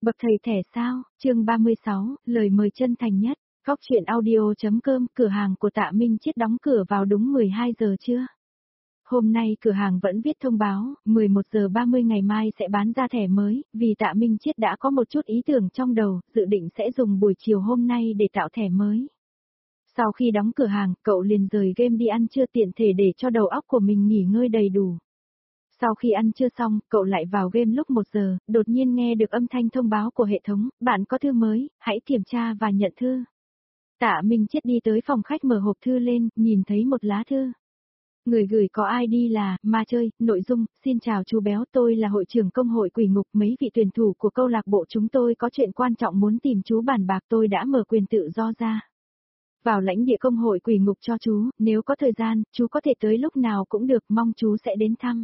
Bậc thầy thẻ sao, chương 36, lời mời chân thành nhất, góc chuyện audio.com, cửa hàng của Tạ Minh Chiết đóng cửa vào đúng 12 giờ trưa. Hôm nay cửa hàng vẫn viết thông báo, 11 giờ 30 ngày mai sẽ bán ra thẻ mới, vì Tạ Minh Chiết đã có một chút ý tưởng trong đầu, dự định sẽ dùng buổi chiều hôm nay để tạo thẻ mới. Sau khi đóng cửa hàng, cậu liền rời game đi ăn trưa tiện thể để cho đầu óc của mình nghỉ ngơi đầy đủ. Sau khi ăn trưa xong, cậu lại vào game lúc 1 giờ, đột nhiên nghe được âm thanh thông báo của hệ thống, bạn có thư mới, hãy kiểm tra và nhận thư. Tạ Minh Chiết đi tới phòng khách mở hộp thư lên, nhìn thấy một lá thư. Người gửi có ID là, ma chơi, nội dung, xin chào chú béo, tôi là hội trưởng công hội Quỷ Ngục, mấy vị tuyển thủ của câu lạc bộ chúng tôi có chuyện quan trọng muốn tìm chú bàn bạc, tôi đã mở quyền tự do ra. Vào lãnh địa công hội Quỷ Ngục cho chú, nếu có thời gian, chú có thể tới lúc nào cũng được, mong chú sẽ đến thăm.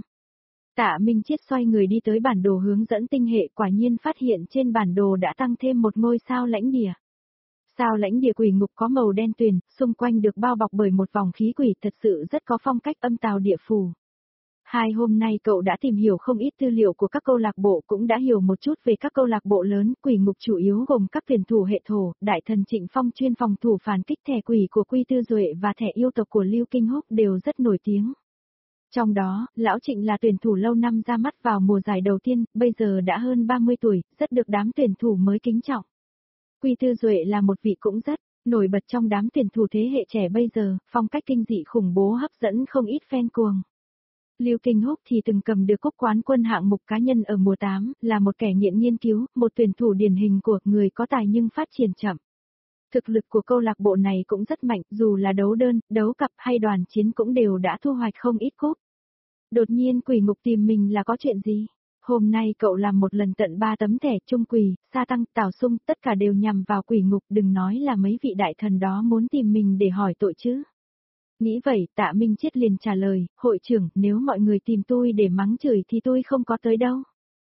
Tạ Minh Chiết xoay người đi tới bản đồ hướng dẫn tinh hệ, quả nhiên phát hiện trên bản đồ đã tăng thêm một ngôi sao lãnh địa. Sao lãnh địa Quỷ Ngục có màu đen tuyền, xung quanh được bao bọc bởi một vòng khí quỷ, thật sự rất có phong cách âm tào địa phủ. Hôm nay cậu đã tìm hiểu không ít tư liệu của các câu lạc bộ, cũng đã hiểu một chút về các câu lạc bộ lớn. Quỷ Ngục chủ yếu gồm các tuyển thủ hệ thổ, đại thần Trịnh Phong chuyên phòng thủ phản kích, thẻ quỷ của Quy Tư Duệ và thẻ yêu tộc của Lưu Kinh Húc đều rất nổi tiếng. Trong đó, Lão Trịnh là tuyển thủ lâu năm ra mắt vào mùa giải đầu tiên, bây giờ đã hơn 30 tuổi, rất được đám tuyển thủ mới kính trọng. Quy Tư Duệ là một vị cũng rất nổi bật trong đám tuyển thủ thế hệ trẻ bây giờ, phong cách kinh dị khủng bố hấp dẫn không ít fan cuồng. Lưu Kinh Húc thì từng cầm được cúp quán quân hạng mục cá nhân ở mùa 8, là một kẻ nghiện nghiên cứu, một tuyển thủ điển hình của người có tài nhưng phát triển chậm. Thực lực của câu lạc bộ này cũng rất mạnh, dù là đấu đơn, đấu cặp hay đoàn chiến cũng đều đã thu hoạch không ít cúp. Đột nhiên Quỷ Ngục tìm mình là có chuyện gì? Hôm nay cậu làm một lần tận 3 tấm thẻ Trung Quỷ, Sa Tăng, Tào Sung, tất cả đều nhằm vào Quỷ Ngục, đừng nói là mấy vị đại thần đó muốn tìm mình để hỏi tội chứ. Nghĩ vậy, Tạ Minh Chiết liền trả lời, hội trưởng, nếu mọi người tìm tôi để mắng chửi thì tôi không có tới đâu.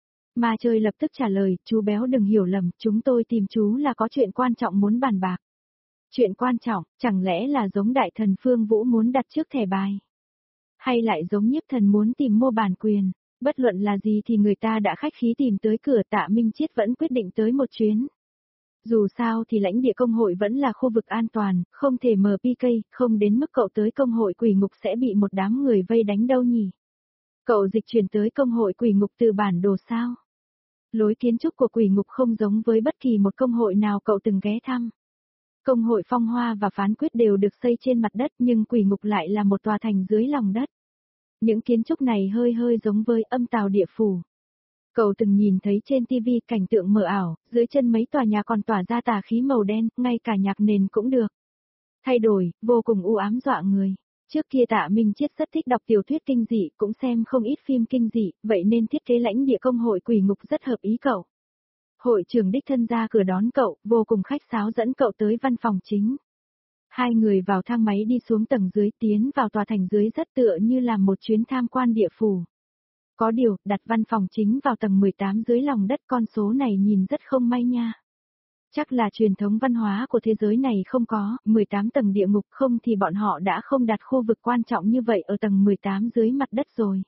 Ma chơi lập tức trả lời, chú béo đừng hiểu lầm, chúng tôi tìm chú là có chuyện quan trọng muốn bàn bạc. Chuyện quan trọng, chẳng lẽ là giống đại thần Phương Vũ muốn đặt trước thẻ bài? Hay lại giống Nhiếp Thần muốn tìm mua bản quyền? Bất luận là gì thì người ta đã khách khí tìm tới cửa, Tạ Minh Chiết vẫn quyết định tới một chuyến. Dù sao thì lãnh địa công hội vẫn là khu vực an toàn, không thể mở PK, không đến mức cậu tới công hội Quỷ Ngục sẽ bị một đám người vây đánh đâu nhỉ. Cậu dịch chuyển tới công hội Quỷ Ngục từ bản đồ sao? Lối kiến trúc của Quỷ Ngục không giống với bất kỳ một công hội nào cậu từng ghé thăm. Công hội Phong Hoa và Phán Quyết đều được xây trên mặt đất, nhưng Quỷ Ngục lại là một tòa thành dưới lòng đất. Những kiến trúc này hơi giống với âm tào địa phủ. Cậu từng nhìn thấy trên TV cảnh tượng mờ ảo, dưới chân mấy tòa nhà còn tỏa ra tà khí màu đen, ngay cả nhạc nền cũng được thay đổi, vô cùng u ám dọa người. Trước kia Tạ Minh Chiết rất thích đọc tiểu thuyết kinh dị, cũng xem không ít phim kinh dị, vậy nên thiết kế lãnh địa công hội Quỷ Ngục rất hợp ý cậu. Hội trưởng đích thân ra cửa đón cậu, vô cùng khách sáo dẫn cậu tới văn phòng chính. Hai người vào thang máy đi xuống tầng dưới, tiến vào tòa thành dưới rất tựa như là một chuyến tham quan địa phủ. Có điều, đặt văn phòng chính vào tầng 18 dưới lòng đất, con số này nhìn rất không may nha. Chắc là truyền thống văn hóa của thế giới này không có, 18 tầng địa ngục, không thì bọn họ đã không đặt khu vực quan trọng như vậy ở tầng 18 dưới mặt đất rồi.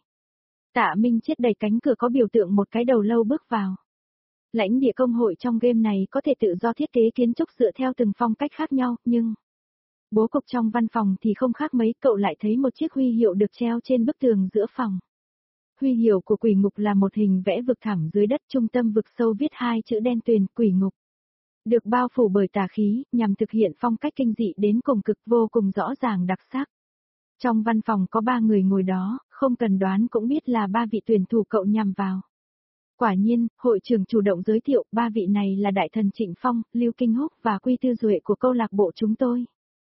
Tạ Minh Chiết đẩy cánh cửa có biểu tượng một cái đầu lâu bước vào. Lãnh địa công hội trong game này có thể tự do thiết kế kiến trúc dựa theo từng phong cách khác nhau, nhưng bố cục trong văn phòng thì không khác mấy, cậu lại thấy một chiếc huy hiệu được treo trên bức tường giữa phòng. Huy hiệu của Quỷ Ngục là một hình vẽ vực thẳm dưới đất, trung tâm vực sâu viết 2 chữ đen tuyền, Quỷ Ngục. Được bao phủ bởi tà khí, nhằm thực hiện phong cách kinh dị đến cùng cực, vô cùng rõ ràng đặc sắc. Trong văn phòng có 3 người ngồi đó, không cần đoán cũng biết là 3 vị tuyển thủ cậu nhằm vào. Quả nhiên, hội trưởng chủ động giới thiệu, 3 vị này là đại thần Trịnh Phong, Lưu Kinh Húc và Quy Tư Duệ của câu lạc bộ chúng tôi.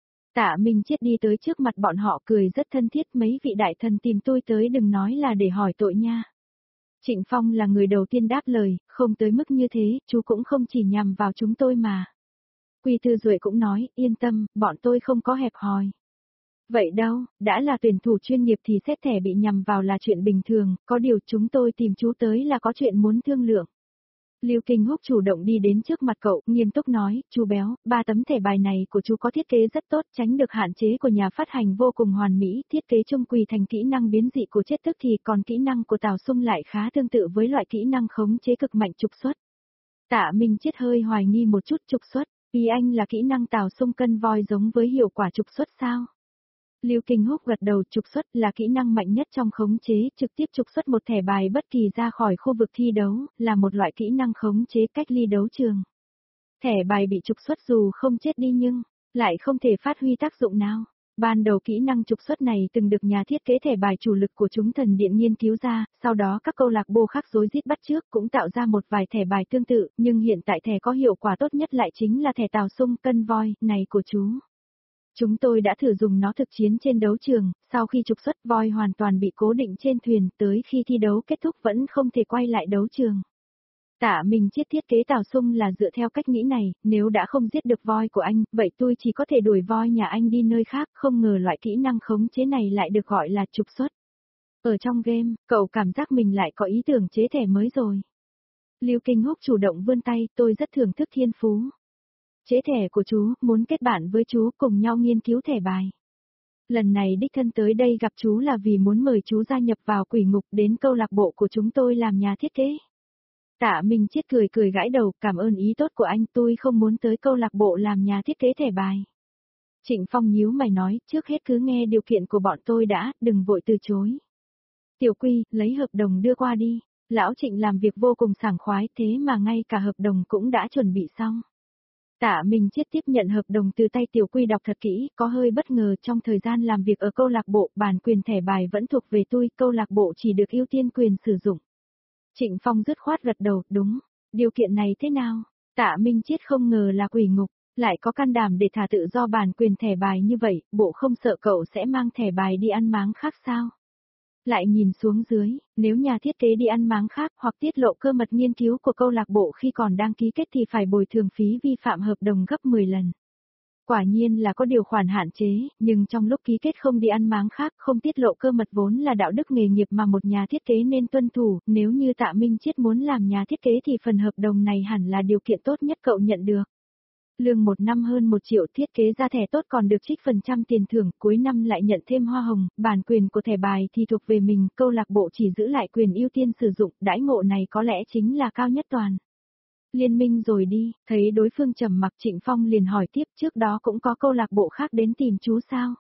Tạ Minh Chiết đi tới trước mặt bọn họ cười rất thân thiết, mấy vị đại thần tìm tôi tới đừng nói là để hỏi tội nha. Trịnh Phong là người đầu tiên đáp lời, không tới mức như thế, chú cũng không chỉ nhằm vào chúng tôi mà. Quy Tư Duệ cũng nói, yên tâm, bọn tôi không có hẹp hòi. Vậy đâu, đã là tuyển thủ chuyên nghiệp thì xét thẻ bị nhằm vào là chuyện bình thường, có điều chúng tôi tìm chú tới là có chuyện muốn thương lượng. Lưu Kinh Húc chủ động đi đến trước mặt cậu, nghiêm túc nói, chú béo, 3 tấm thẻ bài này của chú có thiết kế rất tốt, tránh được hạn chế của nhà phát hành vô cùng hoàn mỹ, thiết kế Trung Quỷ thành kỹ năng biến dị của chết tức thì còn kỹ năng của Tào Sung lại khá tương tự với loại kỹ năng khống chế cực mạnh trục xuất. Tạ Minh Chiết hơi hoài nghi một chút trục xuất, ý anh là kỹ năng Tào Xung cân voi giống với hiệu quả trục xuất sao? Lưu Kinh Húc gật đầu, trục xuất là kỹ năng mạnh nhất trong khống chế, trực tiếp trục xuất một thẻ bài bất kỳ ra khỏi khu vực thi đấu, là một loại kỹ năng khống chế cách ly đấu trường. Thẻ bài bị trục xuất dù không chết đi nhưng lại không thể phát huy tác dụng nào. Ban đầu kỹ năng trục xuất này từng được nhà thiết kế thẻ bài chủ lực của chúng Thần Điện nghiên cứu ra, sau đó các câu lạc bộ khác rối rít bắt chước cũng tạo ra một vài thẻ bài tương tự, nhưng hiện tại thẻ có hiệu quả tốt nhất lại chính là thẻ Tào Xung cân voi này của chú. Chúng tôi đã thử dùng nó thực chiến trên đấu trường, sau khi trục xuất voi hoàn toàn bị cố định trên thuyền, tới khi thi đấu kết thúc vẫn không thể quay lại đấu trường. Tạ Minh Chiết thiết kế Tào Xung là dựa theo cách nghĩ này, nếu đã không giết được voi của anh, vậy tôi chỉ có thể đuổi voi nhà anh đi nơi khác, không ngờ loại kỹ năng khống chế này lại được gọi là trục xuất. Ở trong game, cậu cảm giác mình lại có ý tưởng chế thẻ mới rồi. Lưu Kinh Húc chủ động vươn tay, tôi rất thưởng thức thiên phú. Chế thẻ của chú, muốn kết bạn với chú cùng nhau nghiên cứu thẻ bài. Lần này đích thân tới đây gặp chú là vì muốn mời chú gia nhập vào quỷ ngục đến câu lạc bộ của chúng tôi làm nhà thiết kế. Tạ Minh Chiết cười gãi đầu, cảm ơn ý tốt của anh, tôi không muốn tới câu lạc bộ làm nhà thiết kế thẻ bài. Trịnh Phong nhíu mày nói, trước hết cứ nghe điều kiện của bọn tôi đã, đừng vội từ chối. Tiểu Quy, lấy hợp đồng đưa qua đi. Lão Trịnh làm việc vô cùng sảng khoái, thế mà ngay cả hợp đồng cũng đã chuẩn bị xong. Tạ Minh Chiết tiếp nhận hợp đồng từ tay Tiểu Quy đọc thật kỹ, có hơi bất ngờ trong thời gian làm việc ở câu lạc bộ, bản quyền thẻ bài vẫn thuộc về tôi, câu lạc bộ chỉ được ưu tiên quyền sử dụng. Trịnh Phong dứt khoát gật đầu, đúng, điều kiện này thế nào? Tạ Minh Chiết không ngờ là quỷ ngục, lại có can đảm để thả tự do bản quyền thẻ bài như vậy, bộ không sợ cậu sẽ mang thẻ bài đi ăn máng khác sao? Lại nhìn xuống dưới, nếu nhà thiết kế đi ăn máng khác hoặc tiết lộ cơ mật nghiên cứu của câu lạc bộ khi còn đang ký kết thì phải bồi thường phí vi phạm hợp đồng gấp 10 lần. Quả nhiên là có điều khoản hạn chế, nhưng trong lúc ký kết không đi ăn máng khác, không tiết lộ cơ mật vốn là đạo đức nghề nghiệp mà một nhà thiết kế nên tuân thủ, nếu như Tạ Minh Chiết muốn làm nhà thiết kế thì phần hợp đồng này hẳn là điều kiện tốt nhất cậu nhận được. Lương một năm hơn 1 triệu, thiết kế ra thẻ tốt còn được trích phần trăm tiền thưởng, cuối năm lại nhận thêm hoa hồng, bản quyền của thẻ bài thì thuộc về mình, câu lạc bộ chỉ giữ lại quyền ưu tiên sử dụng, đãi ngộ này có lẽ chính là cao nhất toàn. Liên minh rồi đi, thấy đối phương trầm mặc Trịnh Phong liền hỏi tiếp, trước đó cũng có câu lạc bộ khác đến tìm chú sao?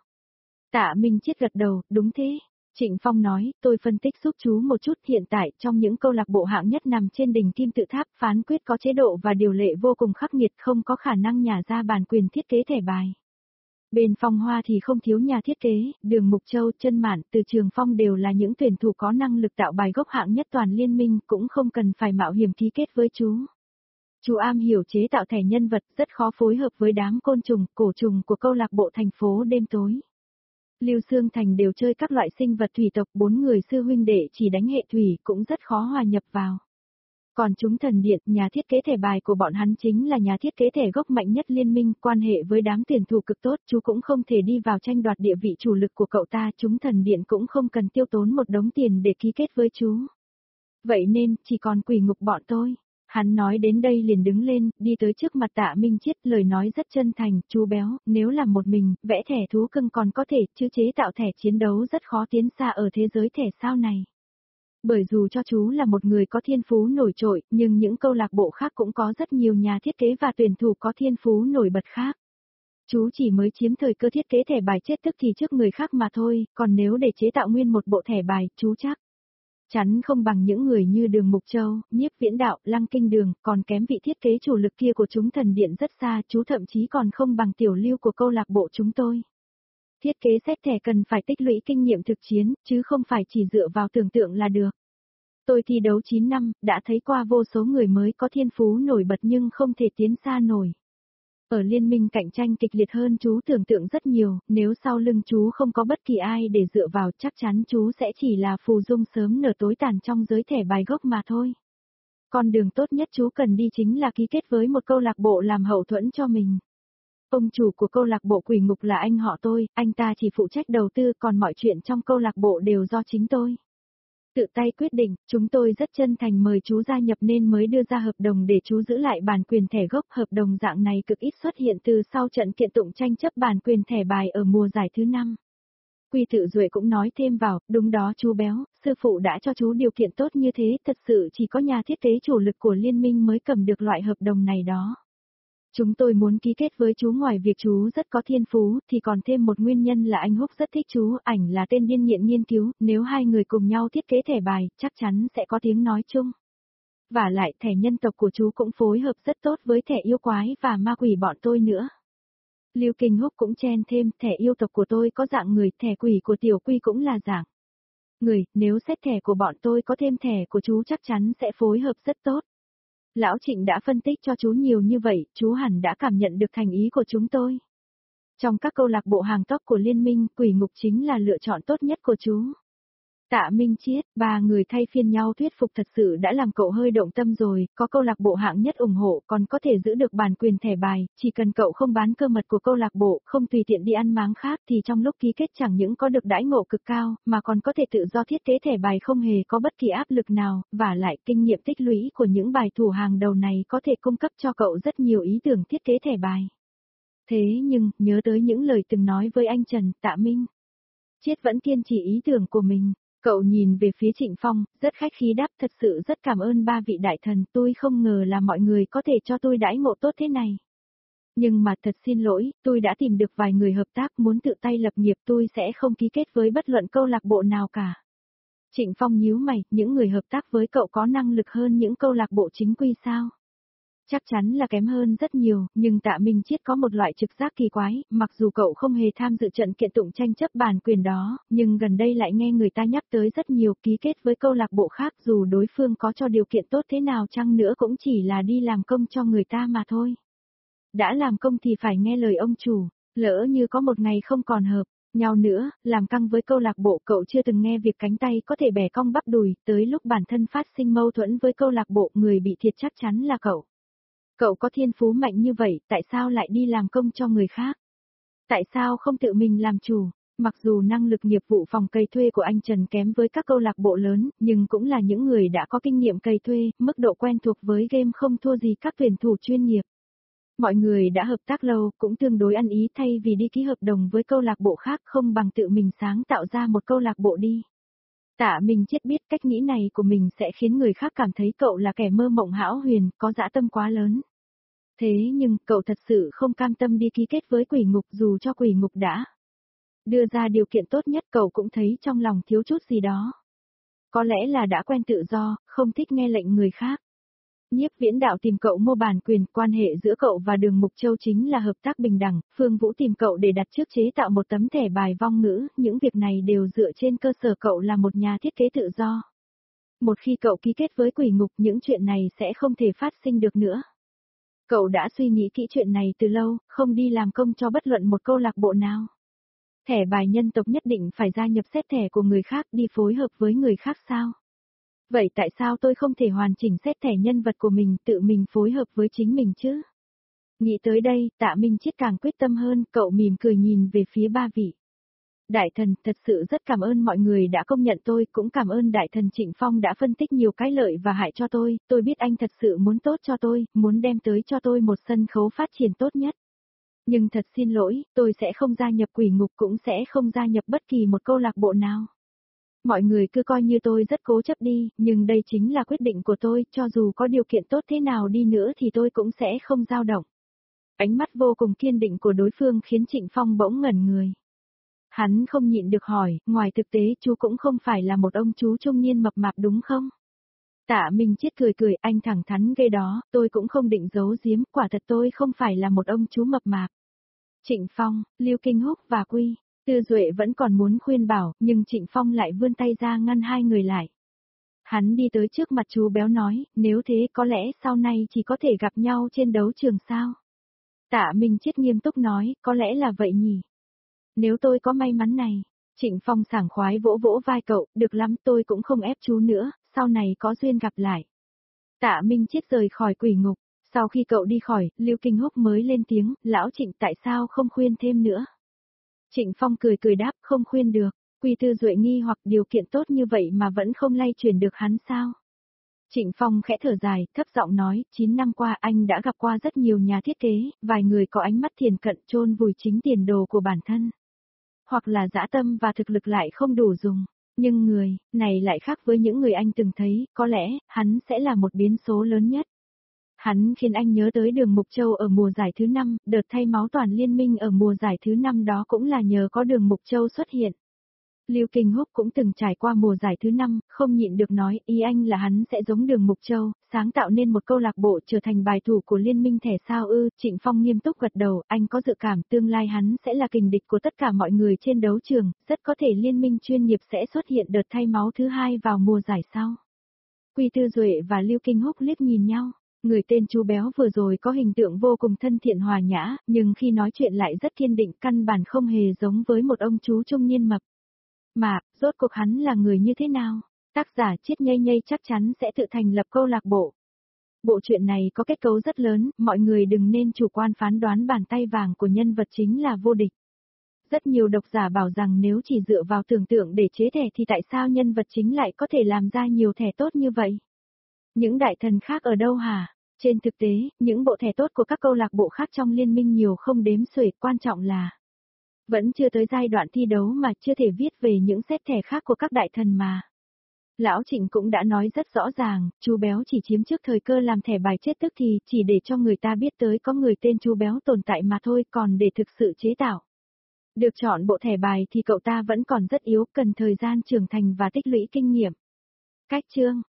Tạ Minh Chiết gật đầu, đúng thế. Trịnh Phong nói, tôi phân tích giúp chú một chút, hiện tại trong những câu lạc bộ hạng nhất nằm trên đỉnh kim tự tháp, phán quyết có chế độ và điều lệ vô cùng khắc nghiệt, không có khả năng nhả ra bản quyền thiết kế thẻ bài. Bên Phong Hoa thì không thiếu nhà thiết kế, Đường Mục Châu, Chân Mạn, Từ Trường Phong đều là những tuyển thủ có năng lực tạo bài gốc hạng nhất toàn liên minh, cũng không cần phải mạo hiểm ký kết với chú. Chú am hiểu chế tạo thẻ nhân vật, rất khó phối hợp với đám côn trùng, cổ trùng của câu lạc bộ thành phố đêm tối. Lưu Xương Thành đều chơi các loại sinh vật thủy tộc, 4 người sư huynh đệ chỉ đánh hệ thủy cũng rất khó hòa nhập vào. Còn chúng Thần Điện, nhà thiết kế thẻ bài của bọn hắn chính là nhà thiết kế thẻ gốc mạnh nhất liên minh, quan hệ với đám tuyển thủ cực tốt, chú cũng không thể đi vào tranh đoạt địa vị chủ lực của cậu ta, chúng Thần Điện cũng không cần tiêu tốn một đống tiền để ký kết với chú. Vậy nên, chỉ còn quỷ ngục bọn tôi. Hắn nói đến đây liền đứng lên, đi tới trước mặt Tạ Minh Chiết, lời nói rất chân thành, chú béo, nếu làm một mình, vẽ thẻ thú cưng còn có thể, chứ chế tạo thẻ chiến đấu rất khó tiến xa ở thế giới thẻ sao này. Bởi dù cho chú là một người có thiên phú nổi trội, nhưng những câu lạc bộ khác cũng có rất nhiều nhà thiết kế và tuyển thủ có thiên phú nổi bật khác. Chú chỉ mới chiếm thời cơ thiết kế thẻ bài chết tức thì trước người khác mà thôi, còn nếu để chế tạo nguyên một bộ thẻ bài, chú chắc chắn không bằng những người như Đường Mục Châu, Nhiếp Viễn Đạo, Lăng Kinh Đường, còn kém vị thiết kế chủ lực kia của chúng Thần Điện rất xa, chú thậm chí còn không bằng Tiểu Lưu của câu lạc bộ chúng tôi. Thiết kế xét thẻ cần phải tích lũy kinh nghiệm thực chiến, chứ không phải chỉ dựa vào tưởng tượng là được. Tôi thi đấu 9 năm, đã thấy qua vô số người mới có thiên phú nổi bật nhưng không thể tiến xa nổi. Ở liên minh cạnh tranh kịch liệt hơn chú tưởng tượng rất nhiều, nếu sau lưng chú không có bất kỳ ai để dựa vào chắc chắn chú sẽ chỉ là phù dung sớm nở tối tàn trong giới thẻ bài gốc mà thôi. Con đường tốt nhất chú cần đi chính là ký kết với một câu lạc bộ làm hậu thuẫn cho mình. Ông chủ của câu lạc bộ quỷ ngục là anh họ tôi, anh ta chỉ phụ trách đầu tư còn mọi chuyện trong câu lạc bộ đều do chính tôi. Tự tay quyết định, chúng tôi rất chân thành mời chú gia nhập nên mới đưa ra hợp đồng để chú giữ lại bản quyền thẻ gốc. Hợp đồng dạng này cực ít xuất hiện từ sau trận kiện tụng tranh chấp bản quyền thẻ bài ở mùa giải thứ 5. Quy Tự Duệ cũng nói thêm vào, đúng đó chú Béo, sư phụ đã cho chú điều kiện tốt như thế, thật sự chỉ có nhà thiết kế chủ lực của liên minh mới cầm được loại hợp đồng này đó. Chúng tôi muốn ký kết với chú ngoài việc chú rất có thiên phú, thì còn thêm một nguyên nhân là anh Húc rất thích chú, ảnh là tên điên nghiện nghiên cứu, nếu hai người cùng nhau thiết kế thẻ bài, chắc chắn sẽ có tiếng nói chung. Và lại thẻ nhân tộc của chú cũng phối hợp rất tốt với thẻ yêu quái và ma quỷ bọn tôi nữa. Lưu Kinh Húc cũng chen thêm, thẻ yêu tộc của tôi có dạng người, thẻ quỷ của Tiểu Quy cũng là dạng người, nếu xét thẻ của bọn tôi có thêm thẻ của chú chắc chắn sẽ phối hợp rất tốt. Lão Trịnh đã phân tích cho chú nhiều như vậy, chú hẳn đã cảm nhận được thành ý của chúng tôi. Trong các câu lạc bộ hàng top của liên minh, quỷ ngục chính là lựa chọn tốt nhất của chú. Tạ Minh Chiết, ba người thay phiên nhau thuyết phục thật sự đã làm cậu hơi động tâm rồi, có câu lạc bộ hạng nhất ủng hộ còn có thể giữ được bản quyền thẻ bài, chỉ cần cậu không bán cơ mật của câu lạc bộ, không tùy tiện đi ăn máng khác thì trong lúc ký kết chẳng những có được đãi ngộ cực cao, mà còn có thể tự do thiết kế thẻ bài không hề có bất kỳ áp lực nào, và lại kinh nghiệm tích lũy của những bài thủ hàng đầu này có thể cung cấp cho cậu rất nhiều ý tưởng thiết kế thẻ bài. Thế nhưng, nhớ tới những lời từng nói với anh Trần, Tạ Minh Chiết vẫn kiên trì ý tưởng của mình. Cậu nhìn về phía Trịnh Phong, rất khách khí đáp, thật sự rất cảm ơn ba vị đại thần, tôi không ngờ là mọi người có thể cho tôi đãi ngộ tốt thế này. Nhưng mà thật xin lỗi, tôi đã tìm được vài người hợp tác, muốn tự tay lập nghiệp, tôi sẽ không ký kết với bất luận câu lạc bộ nào cả. Trịnh Phong nhíu mày, những người hợp tác với cậu có năng lực hơn những câu lạc bộ chính quy sao? Chắc chắn là kém hơn rất nhiều, nhưng Tạ Minh Chiết có một loại trực giác kỳ quái, mặc dù cậu không hề tham dự trận kiện tụng tranh chấp bản quyền đó, nhưng gần đây lại nghe người ta nhắc tới rất nhiều, ký kết với câu lạc bộ khác dù đối phương có cho điều kiện tốt thế nào chăng nữa cũng chỉ là đi làm công cho người ta mà thôi. Đã làm công thì phải nghe lời ông chủ, lỡ như có một ngày không còn hợp nhau nữa, làm căng với câu lạc bộ, cậu chưa từng nghe việc cánh tay có thể bẻ cong bắp đùi, tới lúc bản thân phát sinh mâu thuẫn với câu lạc bộ, người bị thiệt chắc chắn là cậu. Cậu có thiên phú mạnh như vậy, tại sao lại đi làm công cho người khác? Tại sao không tự mình làm chủ? Mặc dù năng lực nghiệp vụ phòng cày thuê của anh Trần kém với các câu lạc bộ lớn, nhưng cũng là những người đã có kinh nghiệm cày thuê, mức độ quen thuộc với game không thua gì các tuyển thủ chuyên nghiệp. Mọi người đã hợp tác lâu, cũng tương đối ăn ý, thay vì đi ký hợp đồng với câu lạc bộ khác không bằng tự mình sáng tạo ra một câu lạc bộ đi. Tạ Minh Chiết biết cách nghĩ này của mình sẽ khiến người khác cảm thấy cậu là kẻ mơ mộng hão huyền, có dã tâm quá lớn. Thế nhưng, cậu thật sự không cam tâm đi ký kết với quỷ ngục, dù cho quỷ ngục đã đưa ra điều kiện tốt nhất, cậu cũng thấy trong lòng thiếu chút gì đó. Có lẽ là đã quen tự do, không thích nghe lệnh người khác. Nhiếp Viễn Đạo tìm cậu mua bản quyền, quan hệ giữa cậu và Đường Mục Châu chính là hợp tác bình đẳng, Phương Vũ tìm cậu để đặt trước chế tạo một tấm thẻ bài vong ngữ, những việc này đều dựa trên cơ sở cậu là một nhà thiết kế tự do. Một khi cậu ký kết với quỷ ngục, những chuyện này sẽ không thể phát sinh được nữa. Cậu đã suy nghĩ kỹ chuyện này từ lâu, không đi làm công cho bất luận một câu lạc bộ nào. Thẻ bài nhân tộc nhất định phải gia nhập xét thẻ của người khác, đi phối hợp với người khác sao? Vậy tại sao tôi không thể hoàn chỉnh xét thẻ nhân vật của mình, tự mình phối hợp với chính mình chứ? Nghĩ tới đây, Tạ Minh Chiết càng quyết tâm hơn, cậu mỉm cười nhìn về phía ba vị đại thần, thật sự rất cảm ơn mọi người đã công nhận tôi, cũng cảm ơn đại thần Trịnh Phong đã phân tích nhiều cái lợi và hại cho tôi biết anh thật sự muốn tốt cho tôi, muốn đem tới cho tôi một sân khấu phát triển tốt nhất. Nhưng thật xin lỗi, tôi sẽ không gia nhập quỷ ngục, cũng sẽ không gia nhập bất kỳ một câu lạc bộ nào. Mọi người cứ coi như tôi rất cố chấp đi, nhưng đây chính là quyết định của tôi, cho dù có điều kiện tốt thế nào đi nữa thì tôi cũng sẽ không dao động. Ánh mắt vô cùng kiên định của đối phương khiến Trịnh Phong bỗng ngẩn người. Hắn không nhịn được hỏi, ngoài thực tế chú cũng không phải là một ông chú trung niên mập mạp đúng không? Tạ Minh Chiết cười cười, anh thẳng thắn ghê đó, tôi cũng không định giấu giếm, quả thật tôi không phải là một ông chú mập mạp. Trịnh Phong, Lưu Kinh Húc và Quy Tư Duệ vẫn còn muốn khuyên bảo, nhưng Trịnh Phong lại vươn tay ra ngăn hai người lại. Hắn đi tới trước mặt chú béo nói, nếu thế có lẽ sau này chỉ có thể gặp nhau trên đấu trường sao? Tạ Minh Chiết nghiêm túc nói, có lẽ là vậy nhỉ. Nếu tôi có may mắn này, Trịnh Phong sảng khoái vỗ vỗ vai cậu, được lắm, tôi cũng không ép chú nữa, sau này có duyên gặp lại. Tạ Minh Chiết rời khỏi quỷ ngục, sau khi cậu đi khỏi, Lưu Kinh Húc mới lên tiếng, lão Trịnh tại sao không khuyên thêm nữa? Trịnh Phong cười cười đáp, không khuyên được, Quy Tư Duệ nghi hoặc điều kiện tốt như vậy mà vẫn không lay chuyển được hắn sao? Trịnh Phong khẽ thở dài, thấp giọng nói, 9 năm qua anh đã gặp qua rất nhiều nhà thiết kế, vài người có ánh mắt thiền cận chôn vùi chính tiền đồ của bản thân. hoặc là dã tâm và thực lực lại không đủ dùng. Nhưng người này lại khác với những người anh từng thấy, có lẽ, hắn sẽ là một biến số lớn nhất. Hắn khiến anh nhớ tới Đường Mục Châu ở mùa giải thứ 5, đợt thay máu toàn liên minh ở mùa giải thứ 5 đó cũng là nhờ có Đường Mục Châu xuất hiện. Lưu Kinh Húc cũng từng trải qua mùa giải thứ 5, không nhịn được nói, ý anh là hắn sẽ giống Đường Mục Châu, sáng tạo nên một câu lạc bộ trở thành bài thủ của liên minh thể sao ư? Trịnh Phong nghiêm túc gật đầu, anh có dự cảm tương lai hắn sẽ là kình địch của tất cả mọi người trên đấu trường, rất có thể liên minh chuyên nghiệp sẽ xuất hiện đợt thay máu thứ 2 vào mùa giải sau. Quy Tư Duệ và Lưu Kinh Húc liếc nhìn nhau. Người tên chú béo vừa rồi có hình tượng vô cùng thân thiện hòa nhã, nhưng khi nói chuyện lại rất kiên định, căn bản không hề giống với một ông chú trung niên mập. Mà, rốt cuộc hắn là người như thế nào? Tác giả Chiết Nhây Nhây chắc chắn sẽ tự thành lập câu lạc bộ. Bộ truyện này có kết cấu rất lớn, mọi người đừng nên chủ quan phán đoán bàn tay vàng của nhân vật chính là vô địch. Rất nhiều độc giả bảo rằng nếu chỉ dựa vào tưởng tượng để chế thẻ thì tại sao nhân vật chính lại có thể làm ra nhiều thẻ tốt như vậy? Những đại thần khác ở đâu hả? Trên thực tế, những bộ thẻ tốt của các câu lạc bộ khác trong liên minh nhiều không đếm xuể, quan trọng là vẫn chưa tới giai đoạn thi đấu mà chưa thể viết về những set thẻ khác của các đại thần mà. Lão Trịnh cũng đã nói rất rõ ràng, chú béo chỉ chiếm trước thời cơ làm thẻ bài chết tức thì chỉ để cho người ta biết tới có người tên chú béo tồn tại mà thôi, còn để thực sự chế tạo. Được chọn bộ thẻ bài thì cậu ta vẫn còn rất yếu, cần thời gian trưởng thành và tích lũy kinh nghiệm. Cách chương